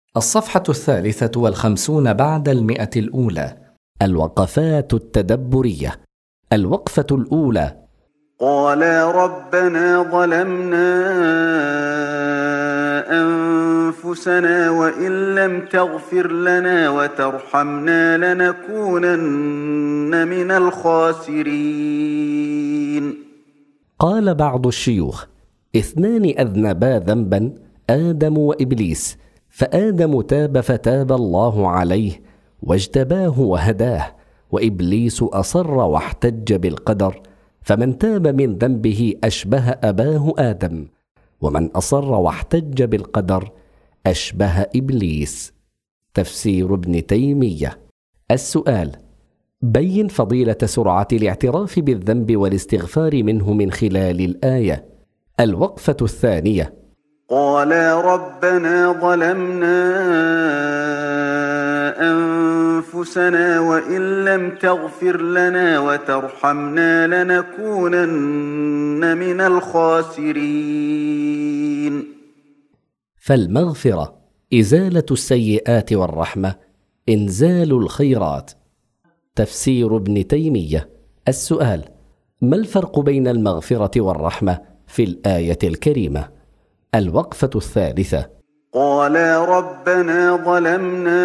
الصفحة 53 بعد 100 الوقفات التدبرية. الوقفة الأولى: قالا ربنا ظلمنا أنفسنا وإن لم تغفر لنا وترحمنا لنكونن من الخاسرين. قال بعض الشيوخ: 2 أذنبا ذنبا، آدم وإبليس، فآدم تاب فتاب الله عليه واجتباه وهداه، وإبليس أصر واحتج بالقدر، فمن تاب من ذنبه أشبه أباه آدم، ومن أصر واحتج بالقدر أشبه إبليس. تفسير ابن تيمية. السؤال: بين فضيلة سرعة الاعتراف بالذنب والاستغفار منه من خلال الآية. الوقفة الثانية: قالا ربنا ظلمنا أنفسنا وإن لم تغفر لنا وترحمنا لنكونن من الخاسرين. فالمغفرة إزالة السيئات، والرحمة إنزال الخيرات. تفسير ابن تيمية. السؤال: ما الفرق بين المغفرة والرحمة في الآية الكريمة؟ الوقفة الثالثة: قالا ربنا ظلمنا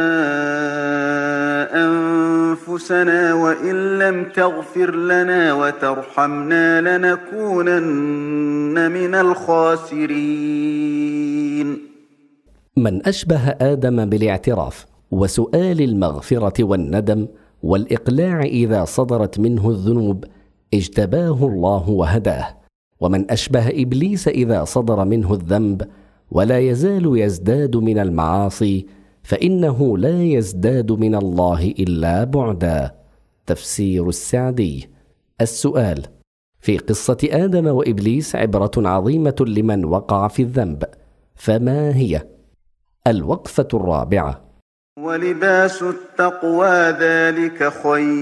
أنفسنا وإن لم تغفر لنا وترحمنا لنكونن من الخاسرين. من أشبه آدم بالاعتراف وسؤال المغفرة والندم والإقلاع إذا صدرت منه الذنوب اجتباه الله وهداه، ومن أشبه إبليس إذا صدر منه الذنب ولا يزال يزداد من المعاصي، فإنه لا يزداد من الله إلا بعدا. تفسير السعدي. السؤال: في قصة آدم وإبليس عبرة عظيمة لمن وقع في الذنب، فما هي؟ الوقفة الرابعة: ولباس التقوى ذلك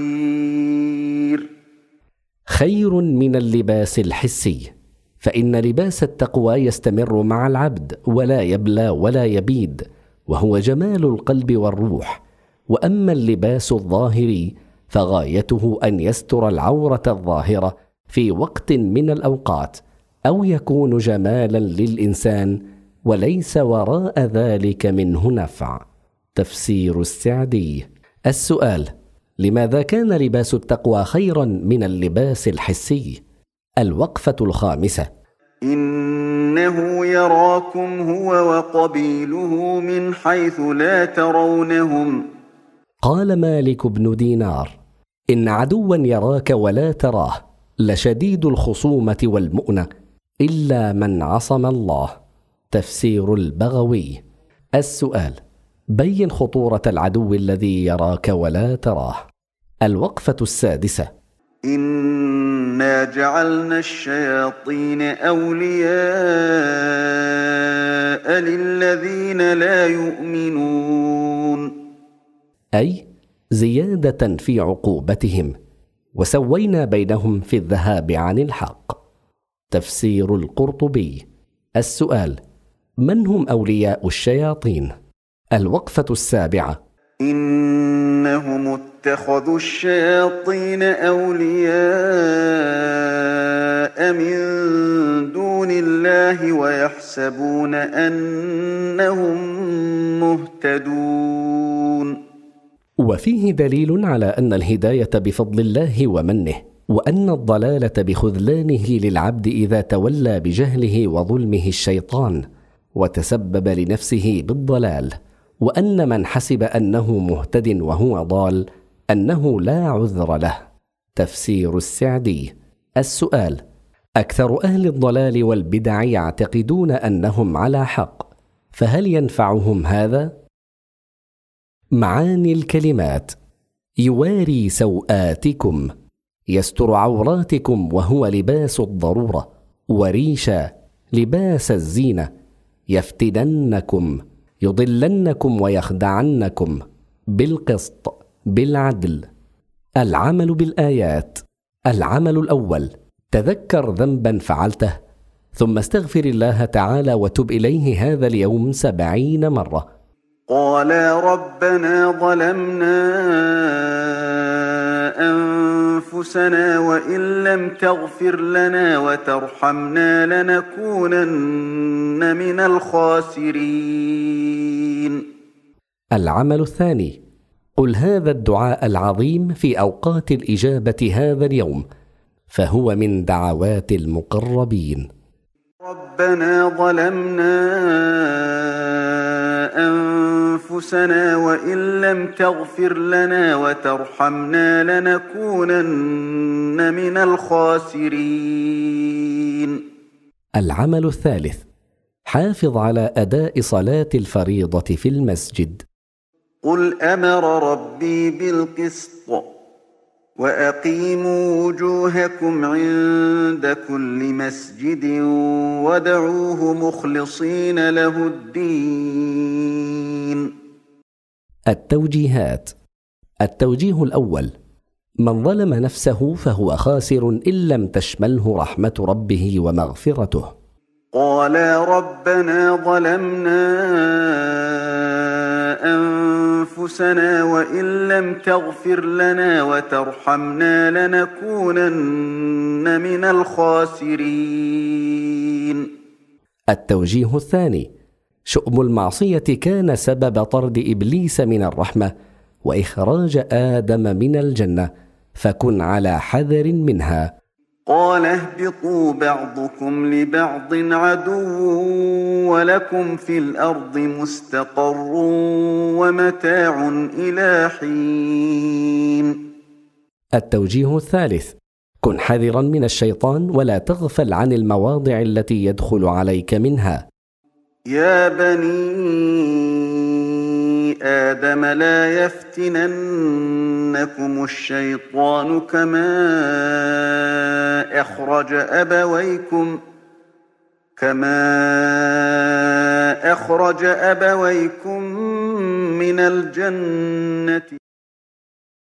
خير من اللباس الحسي، فإن لباس التقوى يستمر مع العبد ولا يبلى ولا يبيد، وهو جمال القلب والروح. وأما اللباس الظاهري فغايته أن يستر العورة الظاهرة في وقت من الأوقات، أو يكون جمالا للإنسان وليس وراء ذلك منه نفع. تفسير السعدي. السؤال: لماذا كان لباس التقوى خيرا من اللباس الحسي؟ الوقفة الخامسة: إنه يراكم هو وقبيله من حيث لا ترونهم. قال مالك بن دينار: إن عدوا يراك ولا تراه لشديد الخصومة والمؤنة إلا من عصم الله. تفسير البغوي. السؤال: بين خطورة العدو الذي يراك ولا تراه. الوقفة السادسة: إنا جعلنا الشياطين أولياء للذين لا يؤمنون، أي زيادة في عقوبتهم، وسوينا بينهم في الذهاب عن الحق. تفسير القرطبي. السؤال: من هم أولياء الشياطين؟ الوقفة السابعة: إنهم اتخذوا الشياطين أولياء من دون الله ويحسبون أنهم مهتدون. وفيه دليل على أن الهداية بفضل الله ومنه، وأن الضلالة بخذلانه للعبد إذا تولى بجهله وظلمه الشيطان وتسبب لنفسه بالضلال، وأن من حسب أنه مهتد وهو ضال أنه لا عذر له. تفسير السعدي. السؤال: أكثر أهل الضلال والبدع يعتقدون أنهم على حق، فهل ينفعهم هذا؟ معاني الكلمات: يواري سوآتكم، يستر عوراتكم وهو لباس الضرورة، وريشا لباس الزينة، يفتننكم، يضلنكم ويخدعنكم، بالقسط، بالعدل. العمل بالآيات: العمل الأول: تذكر ذنبا فعلته ثم استغفر الله تعالى وتب إليه هذا اليوم 70 مرة، قالا ربنا ظلمنا أنفسنا وإن لم تغفر لنا وترحمنا لنكونن من الخاسرين. العمل الثاني: قل هذا الدعاء العظيم في أوقات الإجابة هذا اليوم، فهو من دعوات المقربين. ربنا ظلمنا أنفسنا وإن لم تغفر لنا وترحمنا لنكونن من الخاسرين. العمل الثالث: حافظ على أداء صلاة الفريضة في المسجد. قل أمر ربي بالقسط وأقيموا وجوهكم عند كل مسجد وادعوه مخلصين له الدين. التوجيهات: التوجيه الأول: من ظلم نفسه فهو خاسر إن لم تشمله رحمة ربه ومغفرته. قالا ربنا ظلمنا أنفسنا وإن لم تغفر لنا وترحمنا لنكونن من الخاسرين. التوجيه الثاني: شؤم المعصية كان سبب طرد إبليس من الرحمة وإخراج آدم من الجنة، فكن على حذر منها. قال اهبطوا بعضكم لبعض عدو ولكم في الأرض مستقر ومتاع إلى حين. التوجيه الثالث: كن حذرا من الشيطان ولا تغفل عن المواضع التي يدخل عليك منها. يا بني آدم لا يفتننكم الشيطان كما أخرج أبويكم من الجنة